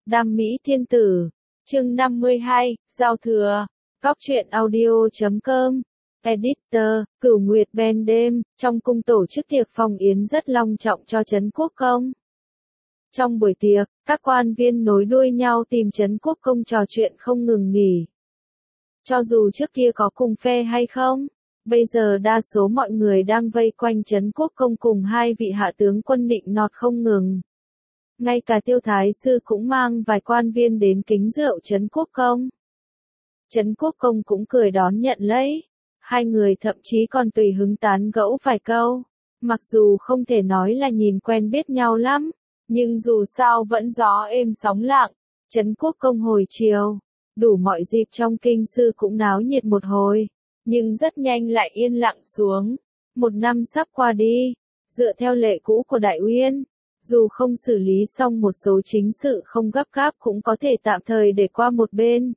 Đam mỹ thiên tử. Chương 52, Giao thừa. Cóc truyện audio.com. Editor, Cửu Nguyệt Ben đêm, trong cung tổ chức tiệc phong yến rất long trọng cho Trấn Quốc Công. Trong buổi tiệc, các quan viên nối đuôi nhau tìm Trấn Quốc Công trò chuyện không ngừng nghỉ. Cho dù trước kia có cùng phe hay không, bây giờ đa số mọi người đang vây quanh Trấn Quốc Công cùng hai vị hạ tướng quân nịnh nọt không ngừng. Ngay cả Tiêu Thái Sư cũng mang vài quan viên đến kính rượu Trấn Quốc Công. Trấn Quốc Công cũng cười đón nhận lấy. Hai người thậm chí còn tùy hứng tán gẫu vài câu. Mặc dù không thể nói là nhìn quen biết nhau lắm, nhưng dù sao vẫn gió êm sóng lặng. Trấn Quốc Công hồi chiều, đủ mọi dịp trong kinh sư cũng náo nhiệt một hồi, nhưng rất nhanh lại yên lặng xuống. Một năm sắp qua đi, dựa theo lệ cũ của Đại Uyên, dù không xử lý xong một số chính sự không gấp gáp cũng có thể tạm thời để qua một bên.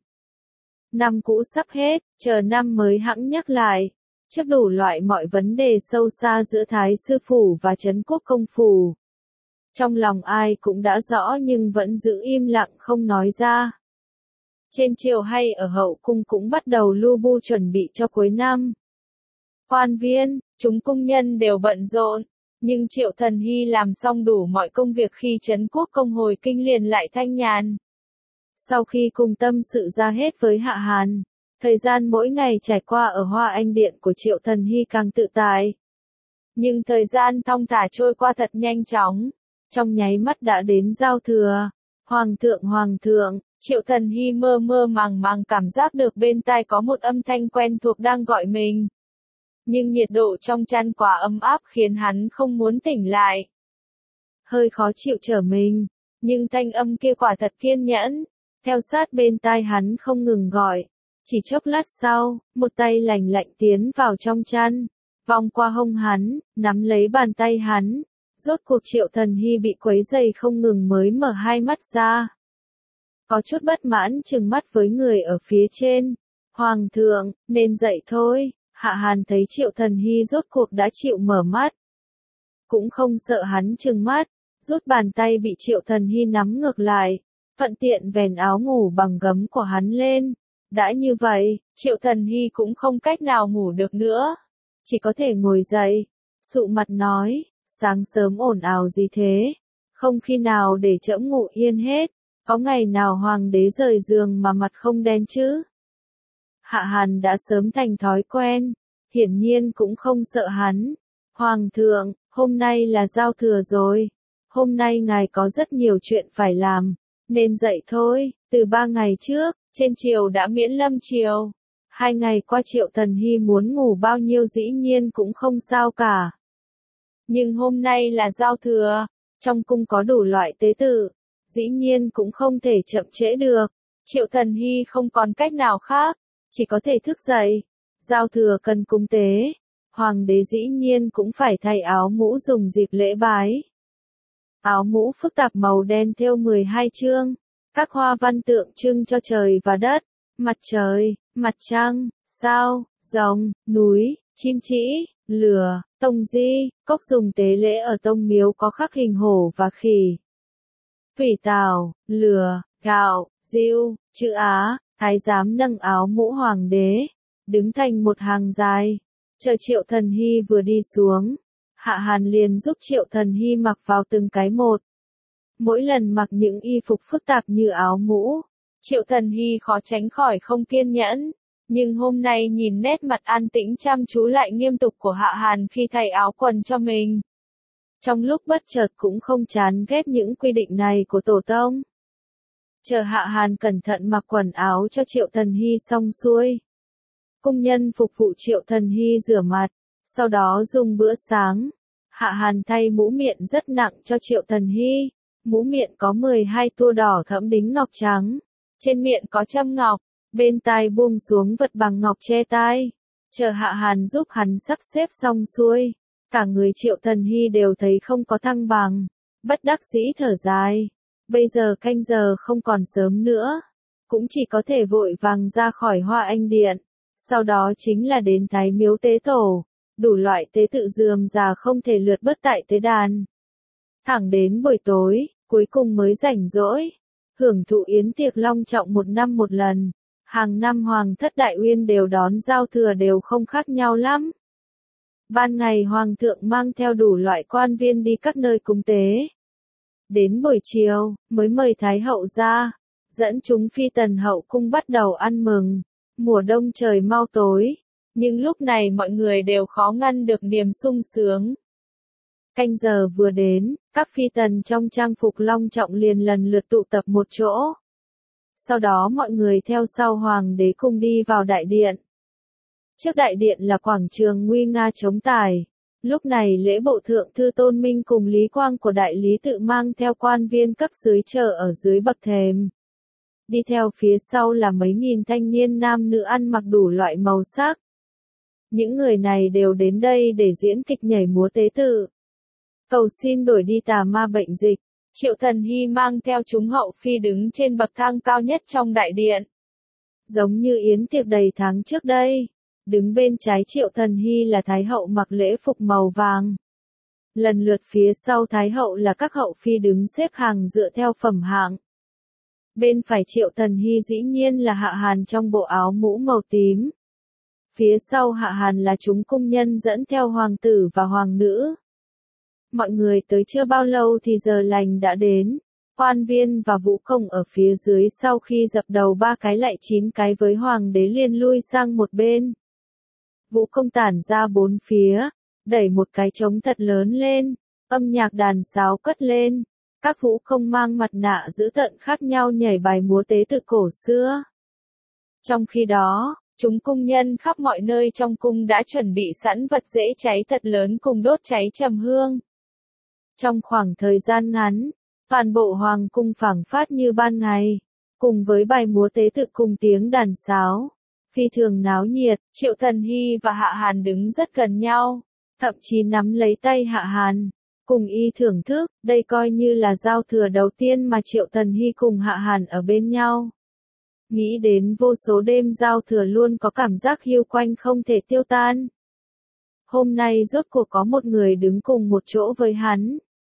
Năm cũ sắp hết, chờ năm mới hẵng nhắc lại. Trước đủ loại mọi vấn đề sâu xa giữa Thái Sư Phủ và Trấn Quốc Công Phủ. Trong lòng ai cũng đã rõ nhưng vẫn giữ im lặng không nói ra. Trên triều hay ở hậu cung cũng bắt đầu lu bu chuẩn bị cho cuối năm. Quan viên, chúng cung nhân đều bận rộn, nhưng Triệu Thần Hy làm xong đủ mọi công việc khi Trấn Quốc Công hồi kinh liền lại thanh nhàn. Sau khi cùng tâm sự ra hết với Hạ Hàn, thời gian mỗi ngày trải qua ở Hoa Anh Điện của Triệu Thần Hy càng tự tại. Nhưng thời gian thong thả trôi qua thật nhanh chóng, trong nháy mắt đã đến giao thừa. Hoàng thượng, Triệu Thần Hy mơ mơ màng cảm giác được bên tai có một âm thanh quen thuộc đang gọi mình. Nhưng nhiệt độ trong chăn quá ấm áp khiến hắn không muốn tỉnh lại. Hơi khó chịu trở mình, nhưng thanh âm kia quả thật kiên nhẫn. Theo sát bên tai hắn không ngừng gọi. Chỉ chốc lát sau, một tay lành lạnh tiến vào trong chăn, vòng qua hông hắn, nắm lấy bàn tay hắn. Rốt cuộc Triệu Thần Hy bị quấy rầy không ngừng mới mở hai mắt ra. Có chút bất mãn trừng mắt với người ở phía trên. Hoàng thượng, nên dậy thôi. Hạ Hàn thấy Triệu Thần Hy rốt cuộc đã chịu mở mắt. Cũng không sợ hắn trừng mắt, rút bàn tay bị Triệu Thần Hy nắm ngược lại. Thuận tiện vén áo ngủ bằng gấm của hắn lên. Đã như vậy, Triệu Thần Hy cũng không cách nào ngủ được nữa. Chỉ có thể ngồi dậy, sụ mặt nói, sáng sớm ồn ào gì thế? Không khi nào để trẫm ngủ yên hết, có ngày nào hoàng đế rời giường mà mặt không đen chứ? Hạ Hàn đã sớm thành thói quen, hiển nhiên cũng không sợ hắn. Hoàng thượng, hôm nay là giao thừa rồi. Hôm nay ngài có rất nhiều chuyện phải làm. Nên dậy thôi, từ 3 ngày trước, trên triều đã miễn lâm triều. 2 ngày qua Triệu Thần Hy muốn ngủ bao nhiêu dĩ nhiên cũng không sao cả. Nhưng hôm nay là giao thừa, trong cung có đủ loại tế tự, dĩ nhiên cũng không thể chậm trễ được. Triệu Thần Hy không còn cách nào khác, chỉ có thể thức dậy. Giao thừa cần cúng tế, hoàng đế dĩ nhiên cũng phải thay áo mũ dùng dịp lễ bái. Áo mũ phức tạp màu đen thêu 12 chương, các hoa văn tượng trưng cho trời và đất, mặt trời, mặt trăng, sao, rồng, núi, chim trĩ, lửa, tông di, cốc dùng tế lễ ở tông miếu có khắc hình hổ và khỉ. Thủy tảo, lửa, gạo, diêu, chữ Á, thái giám nâng áo mũ hoàng đế, đứng thành một hàng dài, chờ Triệu Thần Hy vừa đi xuống. Hạ Hàn liền giúp Triệu Thần Hy mặc vào từng cái một. Mỗi lần mặc những y phục phức tạp như áo mũ, Triệu Thần Hy khó tránh khỏi không kiên nhẫn. Nhưng hôm nay nhìn nét mặt an tĩnh chăm chú lại nghiêm túc của Hạ Hàn khi thay áo quần cho mình. Trong lúc bất chợt cũng không chán ghét những quy định này của tổ tông. Chờ Hạ Hàn cẩn thận mặc quần áo cho Triệu Thần Hy xong xuôi. Cung nhân phục vụ Triệu Thần Hy rửa mặt. Sau đó dùng bữa sáng, Hạ Hàn thay mũ miệng rất nặng cho Triệu Thần Hy. Mũ miệng có 12 tua đỏ thẫm đính ngọc trắng. Trên miệng có châm ngọc, bên tai buông xuống vật bằng ngọc che tai. Chờ Hạ Hàn giúp hắn sắp xếp xong xuôi. Cả người Triệu Thần Hy đều thấy không có thăng bằng. Bất đắc dĩ thở dài. Bây giờ canh giờ không còn sớm nữa. Cũng chỉ có thể vội vàng ra khỏi Hoa Anh Điện. Sau đó chính là đến Thái Miếu tế tổ. Đủ loại tế tự rườm rà không thể lượt bớt tại tế đàn. Thẳng đến buổi tối, cuối cùng mới rảnh rỗi. hưởng thụ yến tiệc long trọng một năm một lần. Hàng năm Hoàng thất Đại Uyên đều đón giao thừa đều không khác nhau lắm. Ban ngày Hoàng thượng mang theo đủ loại quan viên đi các nơi cúng tế. Đến buổi chiều, mới mời Thái hậu ra, dẫn chúng phi tần hậu cung bắt đầu ăn mừng. Mùa đông trời mau tối, nhưng lúc này mọi người đều khó ngăn được niềm sung sướng. Canh giờ vừa đến, các phi tần trong trang phục long trọng liền lần lượt tụ tập một chỗ. Sau đó mọi người theo sau hoàng đế cùng đi vào đại điện. Trước đại điện là quảng trường nguy nga trống tài. Lúc này lễ bộ thượng thư Tôn Minh cùng Lý Quang của đại lý tự mang theo quan viên cấp dưới chờ ở dưới bậc thềm. Đi theo phía sau là mấy nghìn thanh niên nam nữ ăn mặc đủ loại màu sắc. Những người này đều đến đây để diễn kịch nhảy múa tế tự. Cầu xin đuổi đi tà ma bệnh dịch. Triệu Thần Hy mang theo chúng hậu phi đứng trên bậc thang cao nhất trong đại điện. Giống như yến tiệc đầy tháng trước đây. Đứng bên trái Triệu Thần Hy là Thái hậu mặc lễ phục màu vàng. Lần lượt phía sau Thái hậu là các hậu phi đứng xếp hàng dựa theo phẩm hạng. Bên phải Triệu Thần Hy dĩ nhiên là Hạ Hàn trong bộ áo mũ màu tím. Phía sau Hạ Hàn là chúng cung nhân dẫn theo hoàng tử và hoàng nữ. Mọi người tới chưa bao lâu thì giờ lành đã đến. Quan viên và vũ công ở phía dưới sau khi dập đầu 3 cái lại 9 cái với hoàng đế liền lui sang một bên. Vũ công tản ra 4 phía, đẩy một cái trống thật lớn lên, âm nhạc đàn sáo cất lên. Các vũ công mang mặt nạ dữ tợn khác nhau nhảy bài múa tế tự cổ xưa. Trong khi đó, chúng cung nhân khắp mọi nơi trong cung đã chuẩn bị sẵn vật dễ cháy thật lớn cùng đốt cháy trầm hương. Trong khoảng thời gian ngắn, toàn bộ hoàng cung phảng phất như ban ngày, cùng với bài múa tế tự cùng tiếng đàn sáo, phi thường náo nhiệt. Triệu Thần Hy và Hạ Hàn đứng rất gần nhau, thậm chí nắm lấy tay Hạ Hàn, cùng y thưởng thức. Đây coi như là giao thừa đầu tiên mà Triệu Thần Hy cùng Hạ Hàn ở bên nhau. Nghĩ đến vô số đêm giao thừa luôn có cảm giác hiu quạnh không thể tiêu tan. Hôm nay rốt cuộc có một người đứng cùng một chỗ với hắn.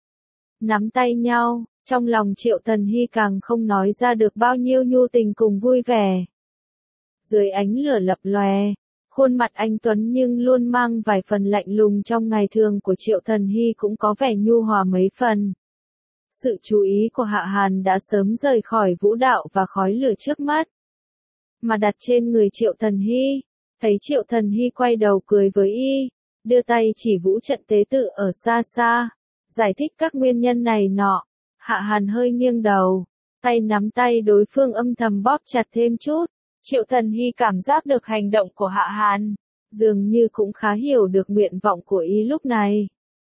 Nắm tay nhau, trong lòng Triệu Thần Hy càng không nói ra được bao nhiêu nhu tình cùng vui vẻ. Dưới ánh lửa lập lòe, khuôn mặt anh tuấn nhưng luôn mang vài phần lạnh lùng trong ngày thường của Triệu Thần Hy cũng có vẻ nhu hòa mấy phần. Sự chú ý của Hạ Hàn đã sớm rời khỏi vũ đạo và khói lửa trước mắt, mà đặt trên người Triệu Thần Hy. Thấy Triệu Thần Hy quay đầu cười với y, đưa tay chỉ vũ trận tế tự ở xa xa, giải thích các nguyên nhân này nọ. Hạ Hàn hơi nghiêng đầu, tay nắm tay đối phương âm thầm bóp chặt thêm chút. Triệu Thần Hy cảm giác được hành động của Hạ Hàn, dường như cũng khá hiểu được nguyện vọng của y lúc này.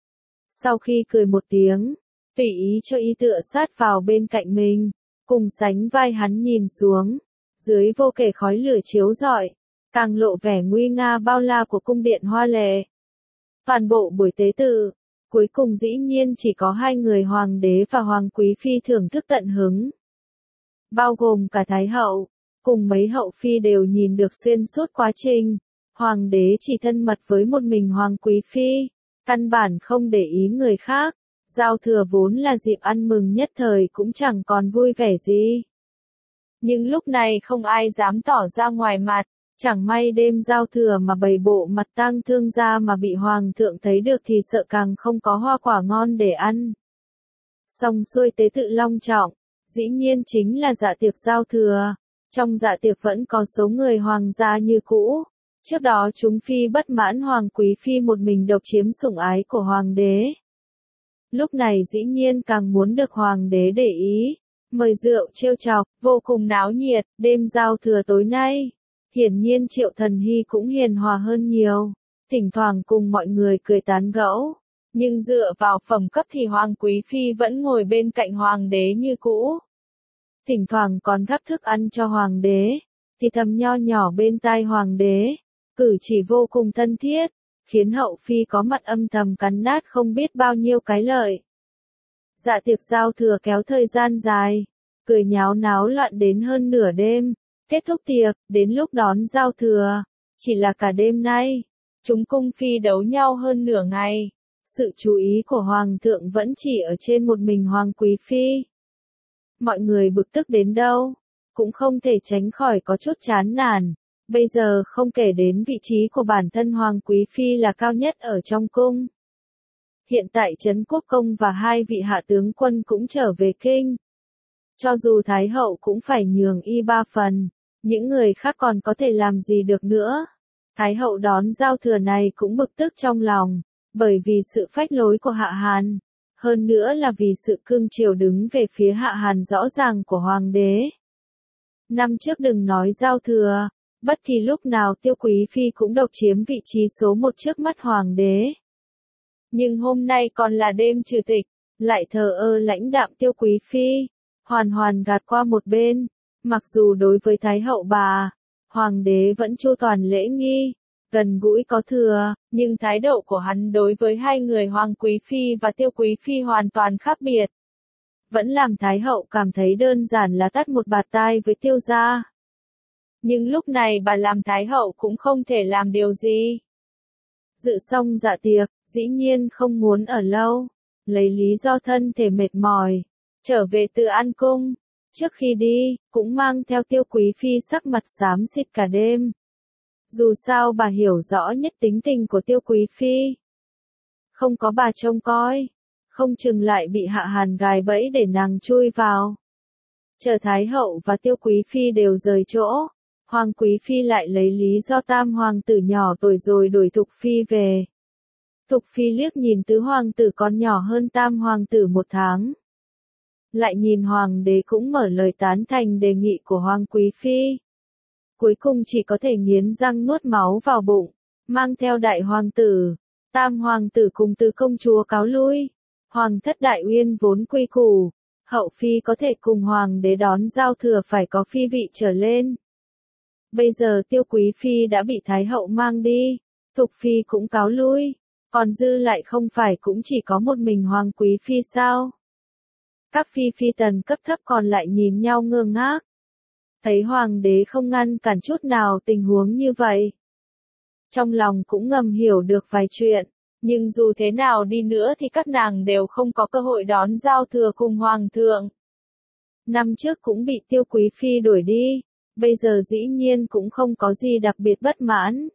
Sau khi cười một tiếng, tùy ý cho y tựa sát vào bên cạnh mình, cùng sánh vai hắn nhìn xuống, dưới vô kể khói lửa chiếu rọi, càng lộ vẻ nguy nga bao la của cung điện hoa lệ. Toàn bộ buổi tế tự, cuối cùng dĩ nhiên chỉ có 2 người hoàng đế và hoàng quý phi thưởng thức tận hứng. Bao gồm cả Thái hậu, cùng mấy hậu phi đều nhìn được xuyên suốt quá trình. Hoàng đế chỉ thân mật với một mình hoàng quý phi, căn bản không để ý người khác. Giao thừa vốn là dịp ăn mừng nhất thời cũng chẳng còn vui vẻ gì. Nhưng lúc này không ai dám tỏ ra ngoài mặt, chẳng may đêm giao thừa mà bày bộ mặt tang thương ra mà bị hoàng thượng thấy được thì sợ càng không có hoa quả ngon để ăn. Xong xuôi tế tự long trọng, dĩ nhiên chính là dạ tiệc giao thừa. Trong dạ tiệc vẫn có số người hoàng gia như cũ. Trước đó chúng phi bất mãn hoàng quý phi một mình độc chiếm sủng ái của hoàng đế. Lúc này dĩ nhiên càng muốn được hoàng đế để ý, mời rượu trêu chọc, vô cùng náo nhiệt. Đêm giao thừa tối nay, hiển nhiên Triệu Thần Hy cũng hiền hòa hơn nhiều, thỉnh thoảng cùng mọi người cười tán gẫu, nhưng dựa vào phẩm cấp thì hoàng quý phi vẫn ngồi bên cạnh hoàng đế như cũ. Thỉnh thoảng còn gắp thức ăn cho hoàng đế, thì thầm nho nhỏ bên tai hoàng đế, cử chỉ vô cùng thân thiết, khiến hậu phi có mặt âm thầm cắn nát không biết bao nhiêu cái lợi. Dạ tiệc giao thừa kéo thời gian dài, cười nháo náo loạn đến hơn nửa đêm, kết thúc tiệc, đến lúc đón giao thừa, chỉ là cả đêm nay, chúng cung phi đấu nhau hơn nửa ngày, sự chú ý của hoàng thượng vẫn chỉ ở trên một mình hoàng quý phi. mọi người bực tức đến đâu, cũng không thể tránh khỏi có chút chán nản. Bây giờ không kể đến vị trí của bản thân Hoàng Quý Phi là cao nhất ở trong cung. Hiện tại Trấn Quốc Công và hai vị hạ tướng quân cũng trở về kinh. Cho dù Thái hậu cũng phải nhường y 3 phần, những người khác còn có thể làm gì được nữa. Thái hậu đón giao thừa này cũng bực tức trong lòng, bởi vì sự phách lối của Hạ Hàn. Hơn nữa là vì sự cương triều đứng về phía Hạ Hàn rõ ràng của Hoàng đế. Năm trước đừng nói giao thừa, bất kỳ lúc nào Tiêu Quý Phi cũng độc chiếm vị trí số 1 trước mắt Hoàng đế. Nhưng hôm nay còn là đêm trừ tịch, lại thờ ơ lãnh đạm Tiêu Quý Phi, hoàn hoàn gạt qua một bên. Mặc dù đối với Thái hậu bà, Hoàng đế vẫn chu toàn lễ nghi, gần gũi có thừa, nhưng thái độ của hắn đối với hai người Hoàng Quý Phi và Tiêu Quý Phi hoàn toàn khác biệt. Vẫn làm Thái hậu cảm thấy đơn giản là tát một bạt tai với Tiêu gia. Nhưng lúc này bà làm Thái hậu cũng không thể làm điều gì. Dự xong dạ tiệc, dĩ nhiên không muốn ở lâu, lấy lý do thân thể mệt mỏi, trở về từ An Cung. Trước khi đi, cũng mang theo Tiêu Quý Phi sắc mặt xám xịt cả đêm. Dù sao bà hiểu rõ nhất tính tình của Tiêu Quý Phi. Không có bà trông coi, không chừng lại bị Hạ Hàn gài bẫy để nàng chui vào. Chờ Thái hậu và Tiêu Quý Phi đều rời chỗ, Hoàng Quý Phi lại lấy lý do tam hoàng tử nhỏ tuổi rồi đuổi Thục Phi về. Thục Phi liếc nhìn tứ hoàng tử còn nhỏ hơn tam hoàng tử 1 tháng. Lại nhìn hoàng đế cũng mở lời tán thành đề nghị của Hoàng Quý Phi. Cuối cùng chỉ có thể nghiến răng nuốt máu vào bụng, mang theo đại hoàng tử, tam hoàng tử cùng tứ công chúa cáo lui. Hoàng thất Đại Uyên vốn quy củ, hậu phi có thể cùng hoàng đế đón giao thừa phải có phi vị trở lên. Bây giờ Tiêu Quý Phi đã bị Thái hậu mang đi, Thục Phi cũng cáo lui, còn dư lại không phải cũng chỉ có một mình Hoàng Quý Phi sao? Các phi phi tần cấp thấp còn lại nhìn nhau ngơ ngác. Thấy hoàng đế không ngăn cản chút nào tình huống như vậy. Trong lòng cũng ngầm hiểu được vài chuyện, nhưng dù thế nào đi nữa thì các nàng đều không có cơ hội đón giao thừa cùng hoàng thượng. Năm trước cũng bị Tiêu Quý Phi đuổi đi, bây giờ dĩ nhiên cũng không có gì đặc biệt bất mãn.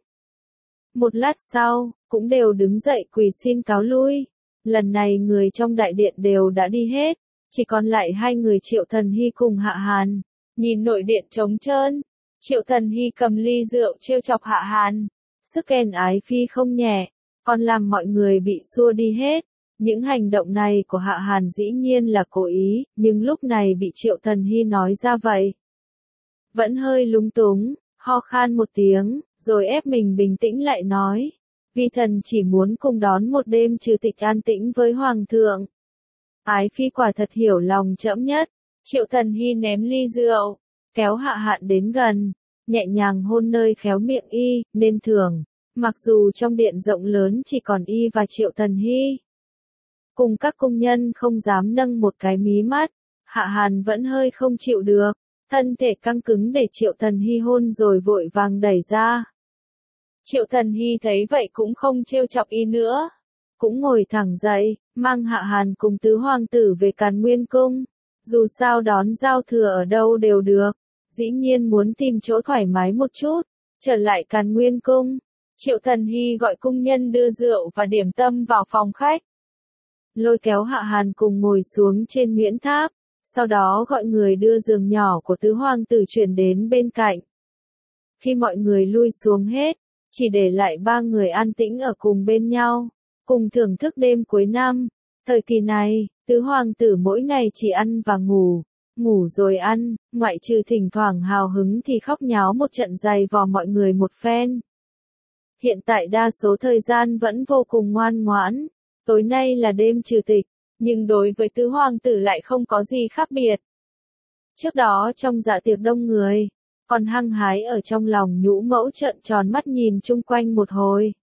Một lát sau, cũng đều đứng dậy quỳ xin cáo lui. Lần này người trong đại điện đều đã đi hết, chỉ còn lại hai người Triệu Thần Hy cùng Hạ Hàn. Nhìn nội điện trống trơn, Triệu Thần Hy cầm ly rượu trêu chọc Hạ Hàn. Sức ghen ái phi không nhẹ, còn làm mọi người bị xua đi hết. Những hành động này của Hạ Hàn dĩ nhiên là cố ý, nhưng lúc này bị Triệu Thần Hy nói ra vậy. Vẫn hơi lúng túng, ho khan một tiếng, rồi ép mình bình tĩnh lại nói. Vi thần chỉ muốn cùng đón một đêm trừ tịch an tĩnh với Hoàng thượng. Ái phi quả thật hiểu lòng trẫm nhất. Triệu Thần Hy ném ly rượu, kéo Hạ Hàn đến gần, nhẹ nhàng hôn nơi khéo miệng y, nên thường. Mặc dù trong điện rộng lớn chỉ còn y và Triệu Thần Hy. Cùng các cung nhân không dám nâng một cái mí mắt, Hạ Hàn vẫn hơi không chịu được, thân thể căng cứng để Triệu Thần Hy hôn rồi vội vàng đẩy ra. Triệu Thần Hy thấy vậy cũng không trêu chọc y nữa, cũng ngồi thẳng dậy, mang Hạ Hàn cùng tứ hoàng tử về Càn Nguyên Cung. Dù sao đón giao thừa ở đâu đều được, dĩ nhiên muốn tìm chỗ thoải mái một chút, trở lại Càn Nguyên Cung. Triệu Thần Hy gọi cung nhân đưa rượu và điểm tâm vào phòng khách. Lôi kéo Hạ Hàn cùng ngồi xuống trên miễn tháp, sau đó gọi người đưa giường nhỏ của tứ hoàng tử chuyển đến bên cạnh. Khi mọi người lui xuống hết, chỉ để lại 3 người an tĩnh ở cùng bên nhau, cùng thưởng thức đêm cuối năm. Thời kỳ này, tứ hoàng tử mỗi ngày chỉ ăn và ngủ, ngủ rồi ăn, ngoại trừ thỉnh thoảng hào hứng thì khóc nháo một trận dày vò mọi người một phen. Hiện tại đa số thời gian vẫn vô cùng ngoan ngoãn. Tối nay là đêm trừ tịch, nhưng đối với tứ hoàng tử lại không có gì khác biệt. Trước đó trong dạ tiệc đông người, còn hăng hái ở trong lòng nhũ mẫu trợn tròn mắt nhìn chung quanh một hồi.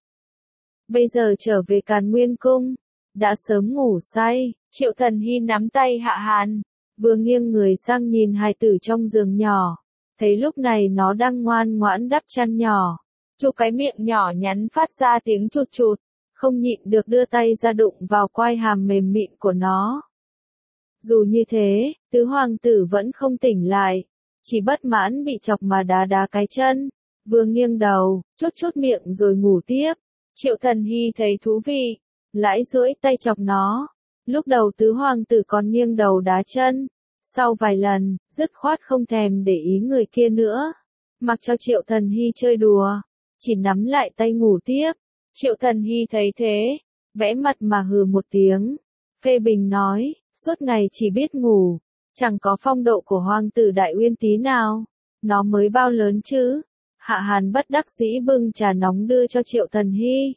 Bây giờ trở về Càn Nguyên Cung, đã sớm ngủ say, Triệu Thần Hy nắm tay Hạ Hàn, vừa nghiêng người sang nhìn hài tử trong giường nhỏ, thấy lúc này nó đang ngoan ngoãn đắp chăn nhỏ, chu cái miệng nhỏ nhắn phát ra tiếng chụt chụt, không nhịn được đưa tay ra đụng vào quai hàm mềm mịn của nó. Dù như thế, tứ hoàng tử vẫn không tỉnh lại, chỉ bất mãn bị chọc mà đá đá cái chân, vừa nghiêng đầu, chốt chốt miệng rồi ngủ tiếp. Triệu Thần Hy thấy thú vị, lại duỗi tay chọc nó. Lúc đầu tứ hoàng tử còn nghiêng đầu đá chân, sau vài lần, dứt khoát không thèm để ý người kia nữa, mặc cho Triệu Thần Hy chơi đùa, chỉ nắm lại tay ngủ tiếp. Triệu Thần Hy thấy thế, vẽ mặt mà hừ một tiếng, phê bình nói, suốt ngày chỉ biết ngủ, chẳng có phong độ của hoàng tử Đại Uyên tí nào, nó mới bao lớn chứ. Hạ Hàn bất đắc dĩ bưng trà nóng đưa cho Triệu Thần Hy.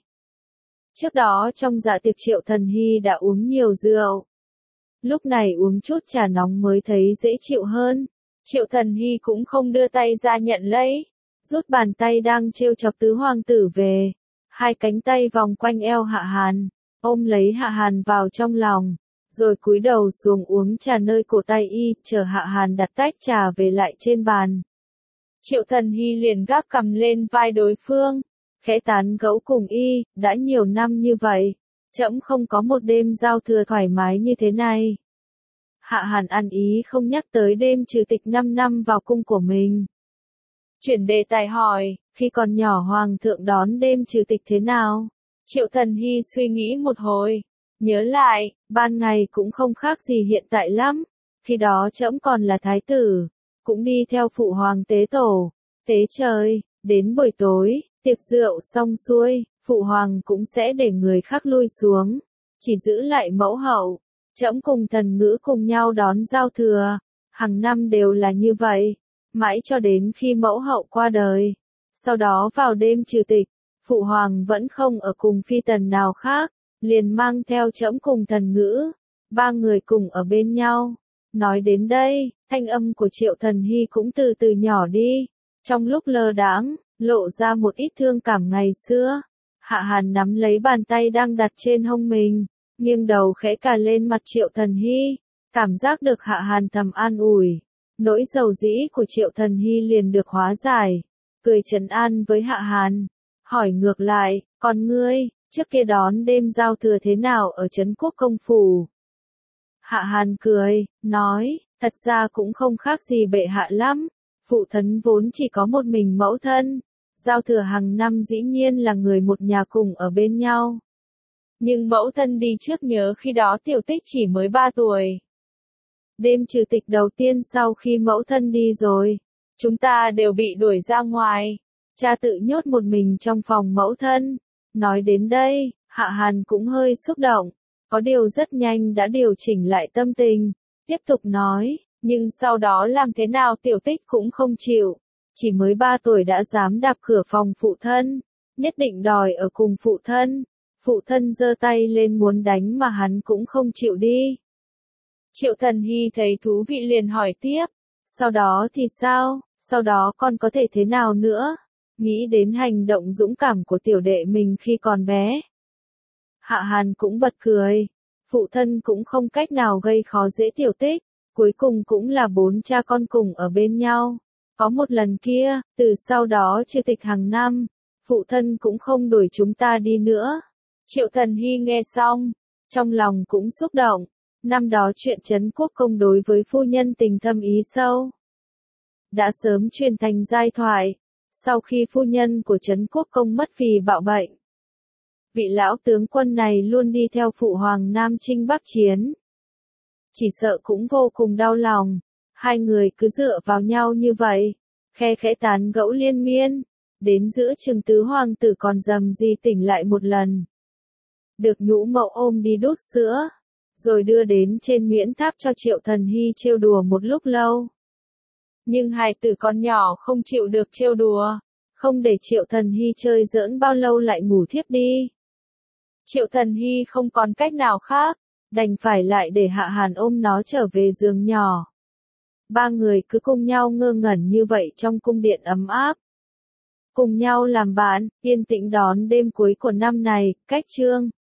Trước đó trong dạ tiệc Triệu Thần Hy đã uống nhiều rượu. Lúc này uống chút trà nóng mới thấy dễ chịu hơn. Triệu Thần Hy cũng không đưa tay ra nhận lấy, rút bàn tay đang trêu chọc tứ hoàng tử về. Hai cánh tay vòng quanh eo Hạ Hàn, ôm lấy Hạ Hàn vào trong lòng, rồi cúi đầu xuống uống trà nơi cổ tay y, chờ Hạ Hàn đặt tách trà về lại trên bàn. Triệu Thần Hy liền gác cầm lên vai đối phương, khẽ tán gẫu cùng y, đã nhiều năm như vậy, trẫm không có một đêm giao thừa thoải mái như thế này. Hạ Hàn ăn ý không nhắc tới đêm trừ tịch 5 năm vào cung của mình. Chuyển đề tài hỏi, khi còn nhỏ hoàng thượng đón đêm trừ tịch thế nào? Triệu Thần Hy suy nghĩ một hồi, nhớ lại, ban ngày cũng không khác gì hiện tại lắm, khi đó trẫm còn là thái tử, cũng đi theo phụ hoàng tế tổ, tế trời, đến buổi tối, tiệc rượu xong xuôi, phụ hoàng cũng sẽ để người khác lui xuống, chỉ giữ lại mẫu hậu. Trẫm cùng Thần Ngữ cùng nhau đón giao thừa, hàng năm đều là như vậy, mãi cho đến khi mẫu hậu qua đời. Sau đó vào đêm trừ tịch, phụ hoàng vẫn không ở cùng phi tần nào khác, liền mang theo trẫm cùng Thần Ngữ, ba người cùng ở bên nhau. Nói đến đây, thanh âm của Triệu Thần Hy cũng từ từ nhỏ đi, trong lúc lơ đãng, lộ ra một ít thương cảm ngày xưa. Hạ Hàn nắm lấy bàn tay đang đặt trên hông mình, nghiêng đầu khẽ cà lên mặt Triệu Thần Hy, cảm giác được Hạ Hàn thầm an ủi, nỗi dầu dĩ của Triệu Thần Hy liền được hóa giải, cười trấn an với Hạ Hàn, hỏi ngược lại, còn ngươi, trước kia đón đêm giao thừa thế nào ở Trấn Quốc công phủ? Hạ Hàn cười, nói, thật ra cũng không khác gì bệ hạ lắm, phụ thân vốn chỉ có một mình mẫu thân, giao thừa hàng năm dĩ nhiên là người một nhà cùng ở bên nhau. Nhưng mẫu thân đi trước nhớ khi đó Tiểu Tích chỉ mới 3 tuổi. Đêm trừ tịch đầu tiên sau khi mẫu thân đi rồi, chúng ta đều bị đuổi ra ngoài, cha tự nhốt một mình trong phòng mẫu thân. Nói đến đây, Hạ Hàn cũng hơi xúc động, có điều rất nhanh đã điều chỉnh lại tâm tình, tiếp tục nói, nhưng sau đó làm thế nào Tiểu Tích cũng không chịu, chỉ mới 3 tuổi đã dám đạp cửa phòng phụ thân, nhất định đòi ở cùng phụ thân. Phụ thân giơ tay lên muốn đánh mà hắn cũng không chịu đi. Triệu Thần Hy thấy thú vị liền hỏi tiếp, sau đó thì sao, sau đó con có thể thế nào nữa? Nghĩ đến hành động dũng cảm của tiểu đệ mình khi còn bé. Hạ Hàn cũng bật cười, phụ thân cũng không cách nào gây khó dễ Tiểu Tích, cuối cùng cũng là 4 cha con cùng ở bên nhau. Có một lần kia, từ sau đó trừ tịch hàng năm, phụ thân cũng không đuổi chúng ta đi nữa. Triệu Thần Hy nghe xong, trong lòng cũng xúc động, năm đó chuyện Trấn Quốc công đối với phu nhân tình thâm ý sâu, đã sớm truyền thành giai thoại, sau khi phu nhân của Trấn Quốc công mất vì bạo bệnh. Vị lão tướng quân này luôn đi theo phụ hoàng Nam Chinh Bắc Chiến. Chỉ sợ cũng vô cùng đau lòng, hai người cứ dựa vào nhau như vậy, khe khẽ tán gẫu liên miên, đến giữa chừng tứ hoàng tử còn rầm rì tỉnh lại một lần. Được nhũ mậu ôm đi đút sữa, rồi đưa đến trên miễn tháp cho Triệu Thần Hy trêu đùa một lúc lâu. Nhưng hài tử con nhỏ không chịu được trêu đùa, không để Triệu Thần Hy chơi giỡn bao lâu lại ngủ thiếp đi. Triệu Thần Hy không còn cách nào khác, đành phải lại để Hạ Hàn ôm nó trở về giường nhỏ. Ba người cứ cùng nhau ngơ ngẩn như vậy trong cung điện ấm áp. Cùng nhau làm bạn, yên tĩnh đón đêm cuối của năm này, cách chương.